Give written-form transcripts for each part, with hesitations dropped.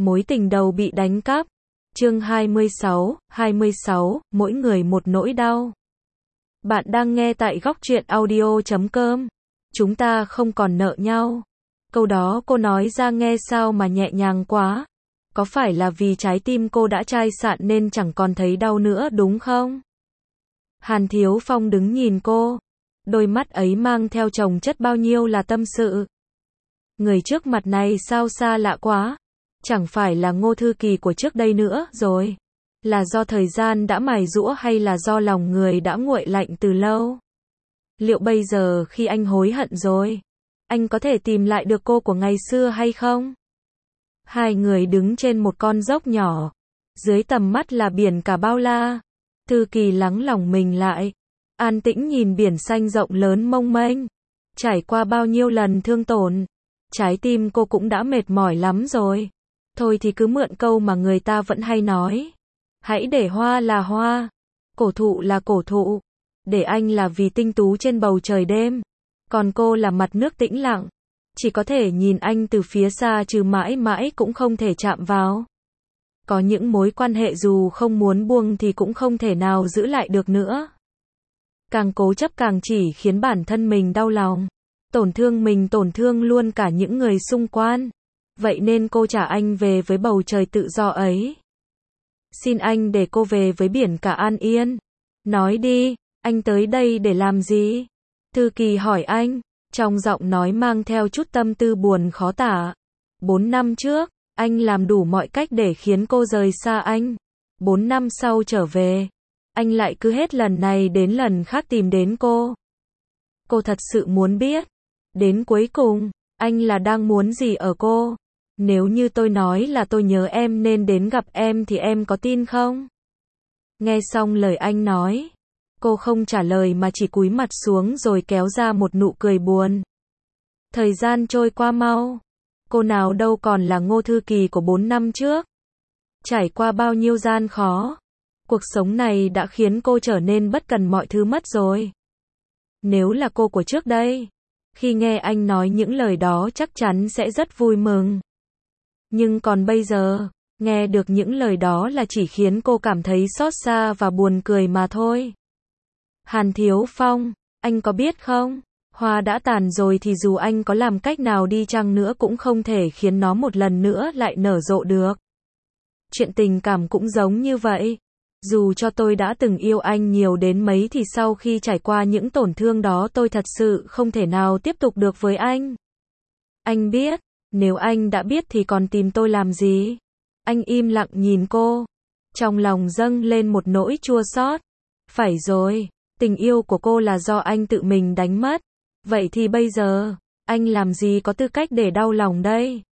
Mối tình đầu bị đánh cắp. Chương 26, mỗi người một nỗi đau. Bạn đang nghe tại góc truyện audio.com. Chúng ta không còn nợ nhau. Câu đó cô nói ra nghe sao mà nhẹ nhàng quá. Có phải là vì trái tim cô đã chai sạn nên chẳng còn thấy đau nữa đúng không? Hàn Thiếu Phong đứng nhìn cô. Đôi mắt ấy mang theo chồng chất bao nhiêu là tâm sự. Người trước mặt này sao xa lạ quá. Chẳng phải là Ngô Thư Kỳ của trước đây nữa rồi. Là do thời gian đã mài giũa hay là do lòng người đã nguội lạnh từ lâu? Liệu bây giờ khi anh hối hận rồi, anh có thể tìm lại được cô của ngày xưa hay không? Hai người đứng trên một con dốc nhỏ. Dưới tầm mắt là biển cả bao la. Thư Kỳ lắng lòng mình lại. An tĩnh nhìn biển xanh rộng lớn mênh mông. Trải qua bao nhiêu lần thương tổn. Trái tim cô cũng đã mệt mỏi lắm rồi. Thôi thì cứ mượn câu mà người ta vẫn hay nói. Hãy để hoa là hoa. Cổ thụ là cổ thụ. Để anh là vì tinh tú trên bầu trời đêm. Còn cô là mặt nước tĩnh lặng. Chỉ có thể nhìn anh từ phía xa chứ mãi mãi cũng không thể chạm vào. Có những mối quan hệ dù không muốn buông thì cũng không thể nào giữ lại được nữa. Càng cố chấp càng chỉ khiến bản thân mình đau lòng. Tổn thương mình tổn thương luôn cả những người xung quanh. Vậy nên cô trả anh về với bầu trời tự do ấy. Xin anh để cô về với biển cả an yên. Nói đi, anh tới đây để làm gì? Thư Kỳ hỏi anh, trong giọng nói mang theo chút tâm tư buồn khó tả. 4 năm trước, anh làm đủ mọi cách để khiến cô rời xa anh. 4 năm sau trở về, anh lại cứ hết lần này đến lần khác tìm đến cô. Cô thật sự muốn biết, đến cuối cùng, anh là đang muốn gì ở cô? Nếu như tôi nói là tôi nhớ em nên đến gặp em thì em có tin không? Nghe xong lời anh nói, cô không trả lời mà chỉ cúi mặt xuống rồi kéo ra một nụ cười buồn. Thời gian trôi qua mau. Cô nào đâu còn là Ngô Thư Kỳ của 4 năm trước. Trải qua bao nhiêu gian khó. Cuộc sống này đã khiến cô trở nên bất cần mọi thứ mất rồi. Nếu là cô của trước đây, khi nghe anh nói những lời đó chắc chắn sẽ rất vui mừng. Nhưng còn bây giờ, nghe được những lời đó là chỉ khiến cô cảm thấy xót xa và buồn cười mà thôi. Hàn Thiếu Phong, anh có biết không? Hoa đã tàn rồi thì dù anh có làm cách nào đi chăng nữa cũng không thể khiến nó một lần nữa lại nở rộ được. Chuyện tình cảm cũng giống như vậy. Dù cho tôi đã từng yêu anh nhiều đến mấy thì sau khi trải qua những tổn thương đó tôi thật sự không thể nào tiếp tục được với anh. Anh biết, nếu anh đã biết thì còn tìm tôi làm gì? Anh im lặng nhìn cô. Trong lòng dâng lên một nỗi chua xót. Phải rồi, tình yêu của cô là do anh tự mình đánh mất. Vậy thì bây giờ, anh làm gì có tư cách để đau lòng đây?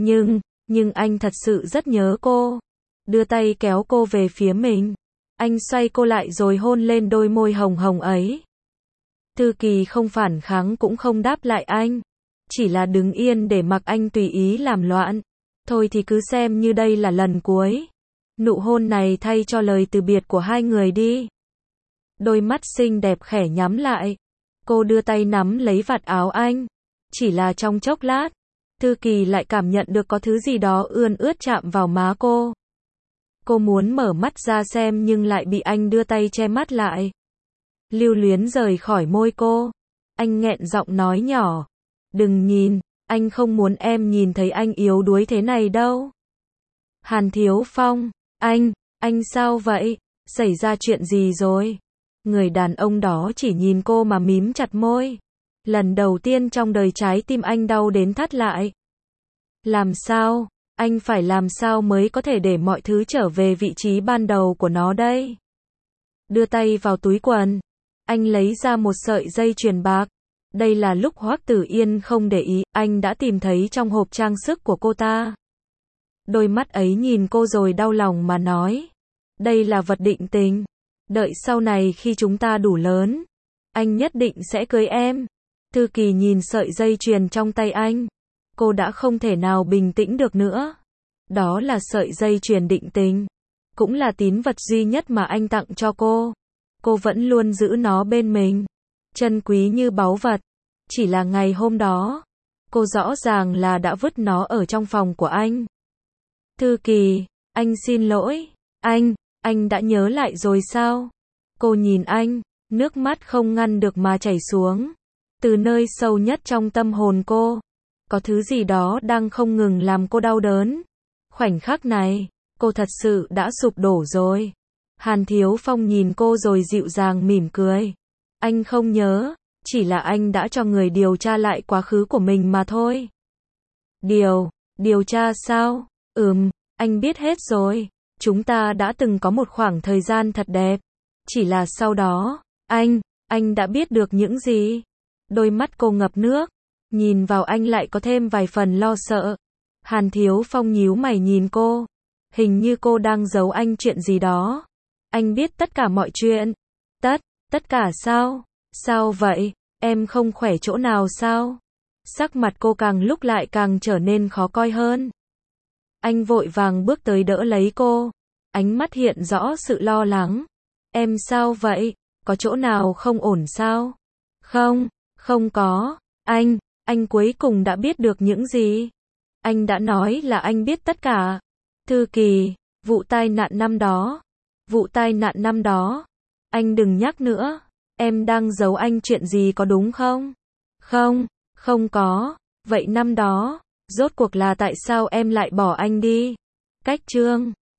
Nhưng anh thật sự rất nhớ cô. Đưa tay kéo cô về phía mình. Anh xoay cô lại rồi hôn lên đôi môi hồng hồng ấy. Thư Kỳ không phản kháng cũng không đáp lại anh. Chỉ là đứng yên để mặc anh tùy ý làm loạn. Thôi thì cứ xem như đây là lần cuối. Nụ hôn này thay cho lời từ biệt của hai người đi. Đôi mắt xinh đẹp khẽ nhắm lại. Cô đưa tay nắm lấy vạt áo anh. Chỉ là trong chốc lát, Thư Kỳ lại cảm nhận được có thứ gì đó ươn ướt chạm vào má cô. Cô muốn mở mắt ra xem nhưng lại bị anh đưa tay che mắt lại. Lưu luyến rời khỏi môi cô. Anh nghẹn giọng nói nhỏ. Đừng nhìn, anh không muốn em nhìn thấy anh yếu đuối thế này đâu. Hàn Thiếu Phong, anh sao vậy? Xảy ra chuyện gì rồi? Người đàn ông đó chỉ nhìn cô mà mím chặt môi. Lần đầu tiên trong đời trái tim anh đau đến thắt lại. Làm sao? Anh phải làm sao mới có thể để mọi thứ trở về vị trí ban đầu của nó đây? Đưa tay vào túi quần. Anh lấy ra một sợi dây chuyền bạc. Đây là lúc Hoắc Tử Yên không để ý, anh đã tìm thấy trong hộp trang sức của cô ta. Đôi mắt ấy nhìn cô rồi đau lòng mà nói. Đây là vật định tình. Đợi sau này khi chúng ta đủ lớn, anh nhất định sẽ cưới em. Thư Kỳ nhìn sợi dây chuyền trong tay anh. Cô đã không thể nào bình tĩnh được nữa. Đó là sợi dây chuyền định tình. Cũng là tín vật duy nhất mà anh tặng cho cô. Cô vẫn luôn giữ nó bên mình. Trân quý như báu vật. Chỉ là ngày hôm đó, cô rõ ràng là đã vứt nó ở trong phòng của anh. Thư Kỳ, anh xin lỗi. Anh đã nhớ lại rồi sao? Cô nhìn anh, nước mắt không ngăn được mà chảy xuống. Từ nơi sâu nhất trong tâm hồn cô, có thứ gì đó đang không ngừng làm cô đau đớn. Khoảnh khắc này, cô thật sự đã sụp đổ rồi. Hàn Thiếu Phong nhìn cô rồi dịu dàng mỉm cười. Anh không nhớ, chỉ là anh đã cho người điều tra lại quá khứ của mình mà thôi. Điều tra sao? Anh biết hết rồi. Chúng ta đã từng có một khoảng thời gian thật đẹp. Chỉ là sau đó, anh đã biết được những gì? Đôi mắt cô ngập nước, nhìn vào anh lại có thêm vài phần lo sợ. Hàn Thiếu Phong nhíu mày nhìn cô. Hình như cô đang giấu anh chuyện gì đó. Anh biết tất cả mọi chuyện. Tất cả sao? Sao vậy? Em không khỏe chỗ nào sao? Sắc mặt cô càng lúc lại càng trở nên khó coi hơn. Anh vội vàng bước tới đỡ lấy cô. Ánh mắt hiện rõ sự lo lắng. Em sao vậy? Có chỗ nào không ổn sao? Không có. Anh cuối cùng đã biết được những gì? Anh đã nói là anh biết tất cả. Thư Kỳ, vụ tai nạn năm đó. Anh đừng nhắc nữa. Em đang giấu anh chuyện gì có đúng không? Không có. Vậy năm đó, rốt cuộc là tại sao em lại bỏ anh đi? Cách chương